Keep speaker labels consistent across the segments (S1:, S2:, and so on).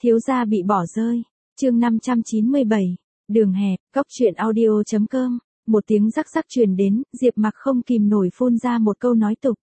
S1: Thiếu gia bị bỏ rơi. Chương 597. Đường hẹp, cốc truyện audio.com. Một tiếng rắc rắc truyền đến, Diệp Mặc không kìm nổi phun ra một câu nói tục.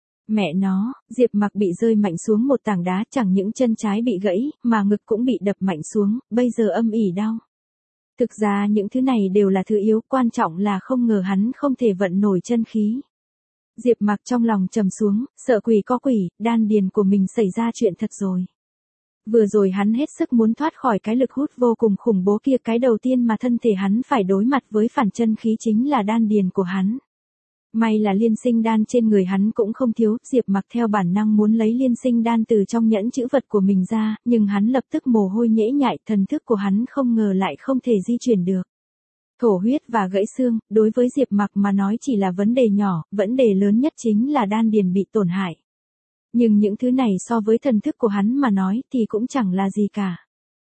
S1: Mẹ nó, Diệp Mặc bị rơi mạnh xuống một tảng đá, chẳng những chân trái bị gãy, mà ngực cũng bị đập mạnh xuống, bây giờ âm ỉ đau. Thực ra những thứ này đều là thứ yếu, quan trọng là không ngờ hắn không thể vận nổi chân khí. Diệp Mặc trong lòng trầm xuống, sợ quỷ có quỷ, đan điền của mình xảy ra chuyện thật rồi. Vừa rồi hắn hết sức muốn thoát khỏi cái lực hút vô cùng khủng bố kia, cái đầu tiên mà thân thể hắn phải đối mặt với phản chân khí chính là đan điền của hắn. May là liên sinh đan trên người hắn cũng không thiếu, Diệp Mặc theo bản năng muốn lấy liên sinh đan từ trong nhẫn chữ vật của mình ra, nhưng hắn lập tức mồ hôi nhễ nhại, thần thức của hắn không ngờ lại không thể di chuyển được. Thổ huyết và gãy xương, đối với Diệp Mặc mà nói chỉ là vấn đề nhỏ, vấn đề lớn nhất chính là đan điền bị tổn hại. Nhưng những thứ này so với thần thức của hắn mà nói thì cũng chẳng là gì cả.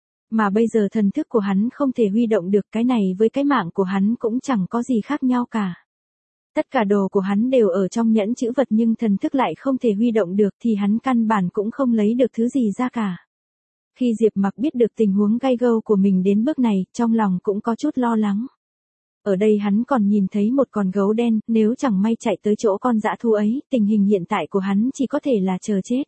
S1: Mà bây giờ thần thức của hắn không thể huy động được, cái này với cái mạng của hắn cũng chẳng có gì khác nhau cả. Tất cả đồ của hắn đều ở trong nhẫn chữ vật nhưng thần thức lại không thể huy động được thì hắn căn bản cũng không lấy được thứ gì ra cả. Khi Diệp Mặc biết được tình huống gay go của mình đến bước này, trong lòng cũng có chút lo lắng. Ở đây hắn còn nhìn thấy một con gấu đen, nếu chẳng may chạy tới chỗ con dã thú ấy, tình hình hiện tại của hắn chỉ có thể là chờ chết.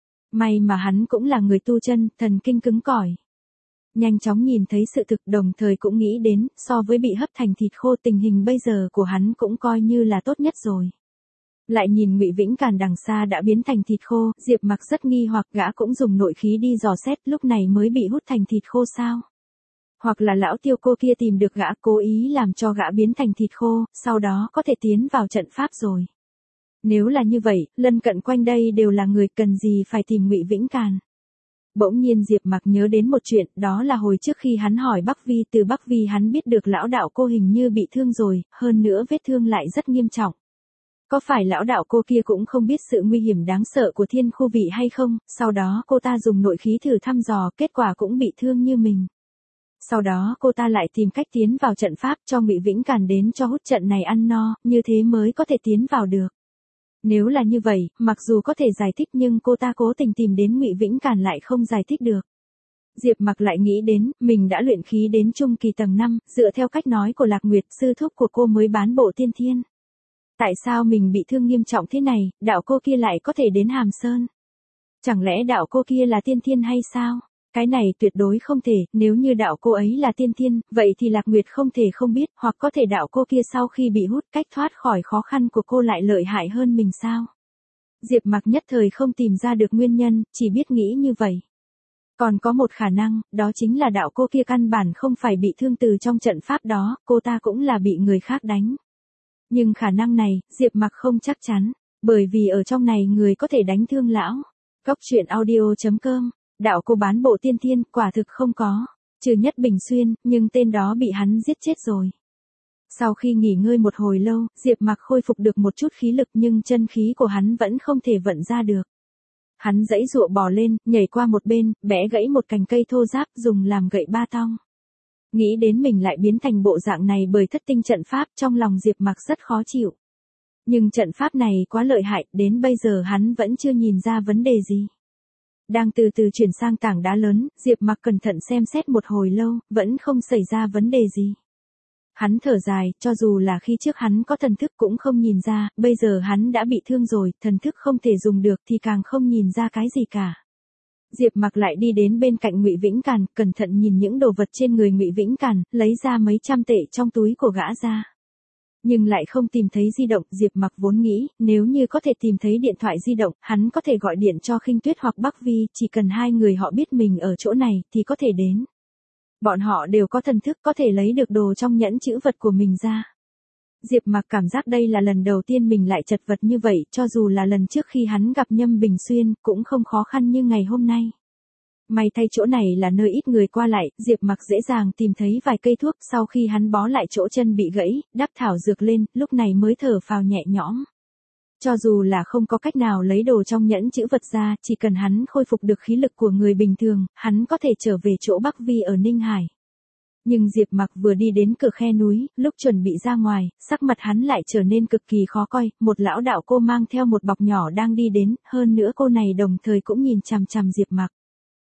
S1: May mà hắn cũng là người tu chân, thần kinh cứng cỏi. Nhanh chóng nhìn thấy sự thực, đồng thời cũng nghĩ đến, so với bị hấp thành thịt khô, tình hình bây giờ của hắn cũng coi như là tốt nhất rồi. Lại nhìn Ngụy Vĩnh Càn đằng xa đã biến thành thịt khô, Diệp Mặc rất nghi hoặc, gã cũng dùng nội khí đi dò xét, lúc này mới bị hút thành thịt khô sao? Hoặc là lão Tiêu cô kia tìm được gã, cố ý làm cho gã biến thành thịt khô, sau đó có thể tiến vào trận pháp rồi. Nếu là như vậy, lân cận quanh đây đều là người, cần gì phải tìm Ngụy Vĩnh Càn. Bỗng nhiên Diệp Mặc nhớ đến một chuyện, đó là hồi trước khi hắn hỏi Bắc Vi, từ Bắc Vi hắn biết được lão đạo cô hình như bị thương rồi, hơn nữa vết thương lại rất nghiêm trọng. Có phải lão đạo cô kia cũng không biết sự nguy hiểm đáng sợ của thiên khu vị hay không, sau đó cô ta dùng nội khí thử thăm dò, kết quả cũng bị thương như mình. Sau đó cô ta lại tìm cách tiến vào trận pháp, cho Ngụy Vĩnh Càn đến cho hút trận này ăn no, như thế mới có thể tiến vào được. Nếu là như vậy, mặc dù có thể giải thích nhưng cô ta cố tình tìm đến Ngụy Vĩnh Càn lại không giải thích được. Diệp Mặc lại nghĩ đến, mình đã luyện khí đến trung kỳ tầng 5, dựa theo cách nói của Lạc Nguyệt, sư thúc của cô mới bán bộ tiên thiên. Tại sao mình bị thương nghiêm trọng thế này, đạo cô kia lại có thể đến Hàm Sơn? Chẳng lẽ đạo cô kia là tiên thiên hay sao? Cái này tuyệt đối không thể, nếu như đạo cô ấy là tiên thiên, vậy thì Lạc Nguyệt không thể không biết, hoặc có thể đạo cô kia sau khi bị hút, cách thoát khỏi khó khăn của cô lại lợi hại hơn mình sao? Diệp Mặc nhất thời không tìm ra được nguyên nhân, chỉ biết nghĩ như vậy. Còn có một khả năng, đó chính là đạo cô kia căn bản không phải bị thương từ trong trận pháp đó, cô ta cũng là bị người khác đánh. Nhưng khả năng này, Diệp Mặc không chắc chắn, bởi vì ở trong này người có thể đánh thương lão. Cốc truyện audio.com. Đạo cô bán bộ tiên thiên, quả thực không có, trừ Nhất Bình Xuyên, nhưng tên đó bị hắn giết chết rồi. Sau khi nghỉ ngơi một hồi lâu, Diệp Mặc khôi phục được một chút khí lực nhưng chân khí của hắn vẫn không thể vận ra được. Hắn giãy giụa bò lên, nhảy qua một bên, bẻ gãy một cành cây thô ráp dùng làm gậy ba tong. Nghĩ đến mình lại biến thành bộ dạng này bởi thất tinh trận pháp, trong lòng Diệp Mặc rất khó chịu. Nhưng trận pháp này quá lợi hại, đến bây giờ hắn vẫn chưa nhìn ra vấn đề gì. Đang từ từ chuyển sang tảng đá lớn, Diệp Mặc cẩn thận xem xét một hồi lâu, vẫn không xảy ra vấn đề gì. Hắn thở dài, cho dù là khi trước hắn có thần thức cũng không nhìn ra, bây giờ hắn đã bị thương rồi, thần thức không thể dùng được thì càng không nhìn ra cái gì cả. Diệp Mặc lại đi đến bên cạnh Ngụy Vĩnh Càn, cẩn thận nhìn những đồ vật trên người Ngụy Vĩnh Càn, lấy ra mấy trăm tệ trong túi của gã ra. Nhưng lại không tìm thấy di động, Diệp Mặc vốn nghĩ, nếu như có thể tìm thấy điện thoại di động, hắn có thể gọi điện cho Khinh Tuyết hoặc Bắc Vi, chỉ cần hai người họ biết mình ở chỗ này, thì có thể đến. Bọn họ đều có thần thức, có thể lấy được đồ trong nhẫn chữ vật của mình ra. Diệp Mặc cảm giác đây là lần đầu tiên mình lại chật vật như vậy, cho dù là lần trước khi hắn gặp Nhâm Bình Xuyên, cũng không khó khăn như ngày hôm nay. May thay chỗ này là nơi ít người qua lại, Diệp Mặc dễ dàng tìm thấy vài cây thuốc, sau khi hắn bó lại chỗ chân bị gãy, đắp thảo dược lên, lúc này mới thở phào nhẹ nhõm. Cho dù là không có cách nào lấy đồ trong nhẫn chữ vật ra, chỉ cần hắn khôi phục được khí lực của người bình thường, hắn có thể trở về chỗ Bắc Vi ở Ninh Hải. Nhưng Diệp Mặc vừa đi đến cửa khe núi, lúc chuẩn bị ra ngoài, sắc mặt hắn lại trở nên cực kỳ khó coi, một lão đạo cô mang theo một bọc nhỏ đang đi đến, hơn nữa cô này đồng thời cũng nhìn chằm chằm Diệp Mặc.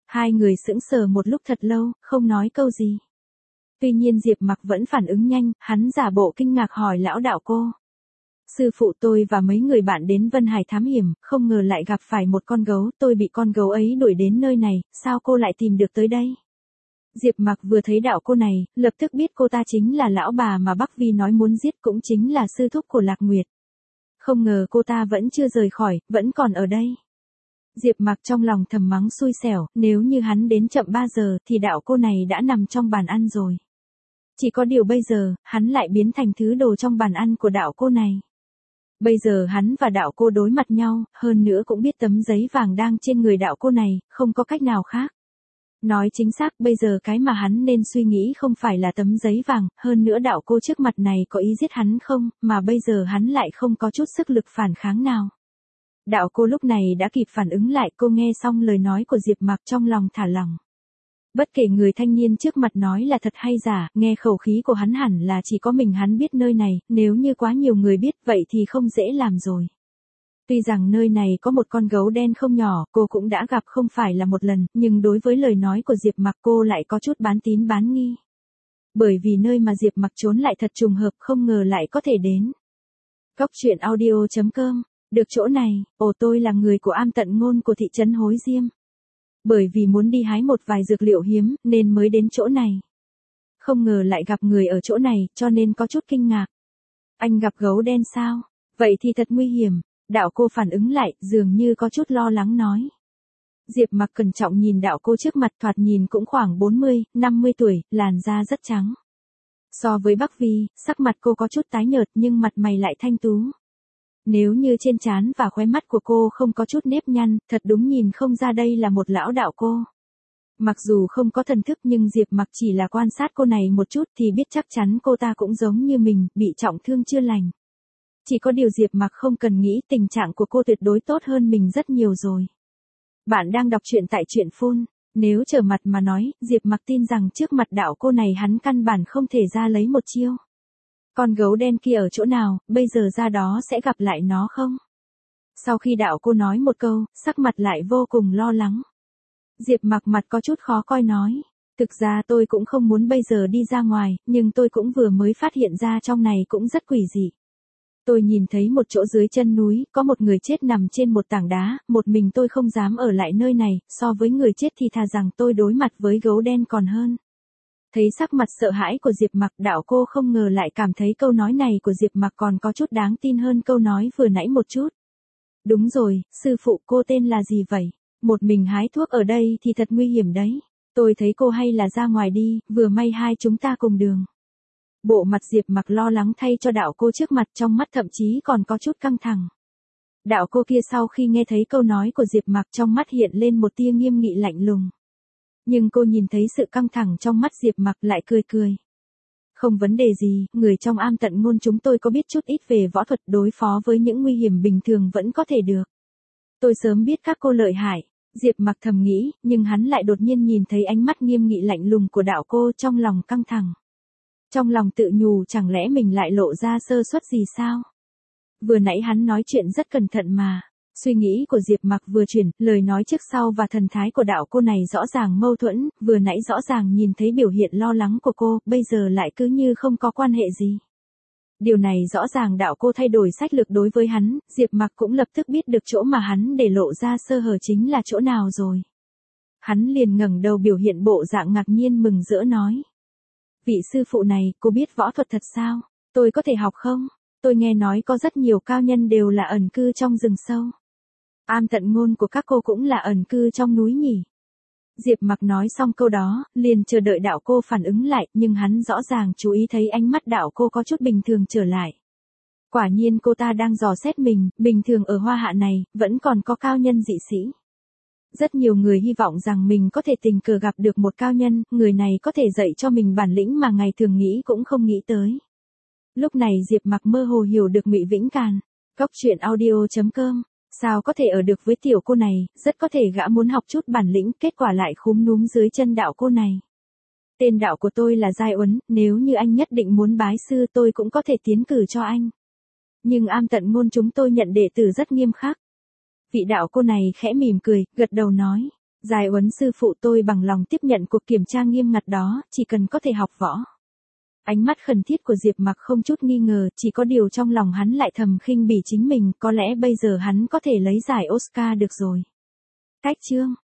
S1: Hai người sững sờ một lúc thật lâu, không nói câu gì. Tuy nhiên Diệp Mặc vẫn phản ứng nhanh, hắn giả bộ kinh ngạc hỏi lão đạo cô. Sư phụ tôi và mấy người bạn đến Vân Hải thám hiểm, không ngờ lại gặp phải một con gấu, tôi bị con gấu ấy đuổi đến nơi này, sao cô lại tìm được tới đây? Diệp Mặc vừa thấy đạo cô này, lập tức biết cô ta chính là lão bà mà Bắc Vi nói muốn giết, cũng chính là sư thúc của Lạc Nguyệt. Không ngờ cô ta vẫn chưa rời khỏi, vẫn còn ở đây. Diệp Mặc trong lòng thầm mắng xui xẻo, nếu như hắn đến chậm 3 giờ thì đạo cô này đã nằm trong bàn ăn rồi. Chỉ có điều bây giờ, hắn lại biến thành thứ đồ trong bàn ăn của đạo cô này. Bây giờ hắn và đạo cô đối mặt nhau, hơn nữa cũng biết tấm giấy vàng đang trên người đạo cô này, không có cách nào khác. Nói chính xác, bây giờ cái mà hắn nên suy nghĩ không phải là tấm giấy vàng, hơn nữa đạo cô trước mặt này có ý giết hắn không, mà bây giờ hắn lại không có chút sức lực phản kháng nào. Đạo cô lúc này đã kịp phản ứng lại, cô nghe xong lời nói của Diệp Mặc trong lòng thả lỏng. Bất kể người thanh niên trước mặt nói là thật hay giả, nghe khẩu khí của hắn hẳn là chỉ có mình hắn biết nơi này, nếu như quá nhiều người biết vậy thì không dễ làm rồi. Tuy rằng nơi này có một con gấu đen không nhỏ, cô cũng đã gặp không phải là một lần, nhưng đối với lời nói của Diệp Mặc cô lại có chút bán tín bán nghi. Bởi vì nơi mà Diệp Mặc trốn lại thật trùng hợp, không ngờ lại có thể đến. Goctruyện.audio.com. Được chỗ này, tôi là người của Am Tận Ngôn của thị trấn Hối Diêm. Bởi vì muốn đi hái một vài dược liệu hiếm, nên mới đến chỗ này. Không ngờ lại gặp người ở chỗ này, cho nên có chút kinh ngạc. Anh gặp gấu đen sao? Vậy thì thật nguy hiểm. Đạo cô phản ứng lại, dường như có chút lo lắng nói. Diệp Mặc cẩn trọng nhìn đạo cô trước mặt, thoạt nhìn cũng khoảng 40, 50 tuổi, làn da rất trắng. So với Bắc Vi, sắc mặt cô có chút tái nhợt nhưng mặt mày lại thanh tú. Nếu như trên trán và khóe mắt của cô không có chút nếp nhăn, thật đúng nhìn không ra đây là một lão đạo cô. Mặc dù không có thần thức nhưng Diệp Mặc chỉ là quan sát cô này một chút thì biết chắc chắn cô ta cũng giống như mình, bị trọng thương chưa lành. Chỉ có điều Diệp Mặc không cần nghĩ, tình trạng của cô tuyệt đối tốt hơn mình rất nhiều rồi. Bạn đang đọc truyện tại truyện Phun. Nếu trở mặt mà nói, Diệp Mặc tin rằng trước mặt đạo cô này hắn căn bản không thể ra lấy một chiêu. Con gấu đen kia ở chỗ nào, bây giờ ra đó sẽ gặp lại nó không? Sau khi đạo cô nói một câu, sắc mặt lại vô cùng lo lắng. Diệp Mặc mặt có chút khó coi nói. Thực ra tôi cũng không muốn bây giờ đi ra ngoài, nhưng tôi cũng vừa mới phát hiện ra trong này cũng rất quỷ dị. Tôi nhìn thấy một chỗ dưới chân núi, có một người chết nằm trên một tảng đá, một mình tôi không dám ở lại nơi này, so với người chết thì thà rằng tôi đối mặt với gấu đen còn hơn. Thấy sắc mặt sợ hãi của Diệp Mặc, đạo cô không ngờ lại cảm thấy câu nói này của Diệp Mặc còn có chút đáng tin hơn câu nói vừa nãy một chút. Đúng rồi, sư phụ cô tên là gì vậy? Một mình hái thuốc ở đây thì thật nguy hiểm đấy. Tôi thấy cô hay là ra ngoài đi, vừa may hai chúng ta cùng đường. Bộ mặt Diệp Mặc lo lắng thay cho đạo cô trước mặt, trong mắt thậm chí còn có chút căng thẳng. Đạo cô kia sau khi nghe thấy câu nói của Diệp Mặc trong mắt hiện lên một tia nghiêm nghị lạnh lùng. Nhưng cô nhìn thấy sự căng thẳng trong mắt Diệp Mặc lại cười cười. Không vấn đề gì, người trong Am Tận Ngôn chúng tôi có biết chút ít về võ thuật, đối phó với những nguy hiểm bình thường vẫn có thể được. Tôi sớm biết các cô lợi hại. Diệp Mặc thầm nghĩ, nhưng hắn lại đột nhiên nhìn thấy ánh mắt nghiêm nghị lạnh lùng của đạo cô, trong lòng căng thẳng. Trong lòng tự nhủ chẳng lẽ mình lại lộ ra sơ suất gì sao? Vừa nãy hắn nói chuyện rất cẩn thận mà. Suy nghĩ của Diệp Mặc vừa chuyển, lời nói trước sau và thần thái của đạo cô này rõ ràng mâu thuẫn, vừa nãy rõ ràng nhìn thấy biểu hiện lo lắng của cô, bây giờ lại cứ như không có quan hệ gì. Điều này rõ ràng đạo cô thay đổi sách lược đối với hắn, Diệp Mặc cũng lập tức biết được chỗ mà hắn để lộ ra sơ hở chính là chỗ nào rồi. Hắn liền ngẩng đầu biểu hiện bộ dạng ngạc nhiên mừng rỡ nói. Vị sư phụ này, cô biết võ thuật thật sao? Tôi có thể học không? Tôi nghe nói có rất nhiều cao nhân đều là ẩn cư trong rừng sâu. Am Tận Ngôn của các cô cũng là ẩn cư trong núi nhỉ? Diệp Mặc nói xong câu đó, liền chờ đợi đạo cô phản ứng lại, nhưng hắn rõ ràng chú ý thấy ánh mắt đạo cô có chút bình thường trở lại. Quả nhiên cô ta đang dò xét mình, bình thường ở Hoa Hạ này, vẫn còn có cao nhân dị sĩ. Rất nhiều người hy vọng rằng mình có thể tình cờ gặp được một cao nhân, người này có thể dạy cho mình bản lĩnh mà ngày thường nghĩ cũng không nghĩ tới. Lúc này Diệp Mặc mơ hồ hiểu được Ngụy Vĩnh Càn. Goctruyện.audio.com. Sao có thể ở được với tiểu cô này, rất có thể gã muốn học chút bản lĩnh, kết quả lại khúm núm dưới chân đạo cô này. Tên đạo của tôi là Giai Uấn, nếu như anh nhất định muốn bái sư tôi cũng có thể tiến cử cho anh. Nhưng Am Tận Ngôn chúng tôi nhận đệ tử rất nghiêm khắc. Vị đạo cô này khẽ mỉm cười, gật đầu nói. Giải Huấn sư phụ tôi bằng lòng tiếp nhận cuộc kiểm tra nghiêm ngặt đó, chỉ cần có thể học võ. Ánh mắt khẩn thiết của Diệp Mặc không chút nghi ngờ, chỉ có điều trong lòng hắn lại thầm khinh bỉ chính mình, có lẽ bây giờ hắn có thể lấy giải Oscar được rồi. Cách chương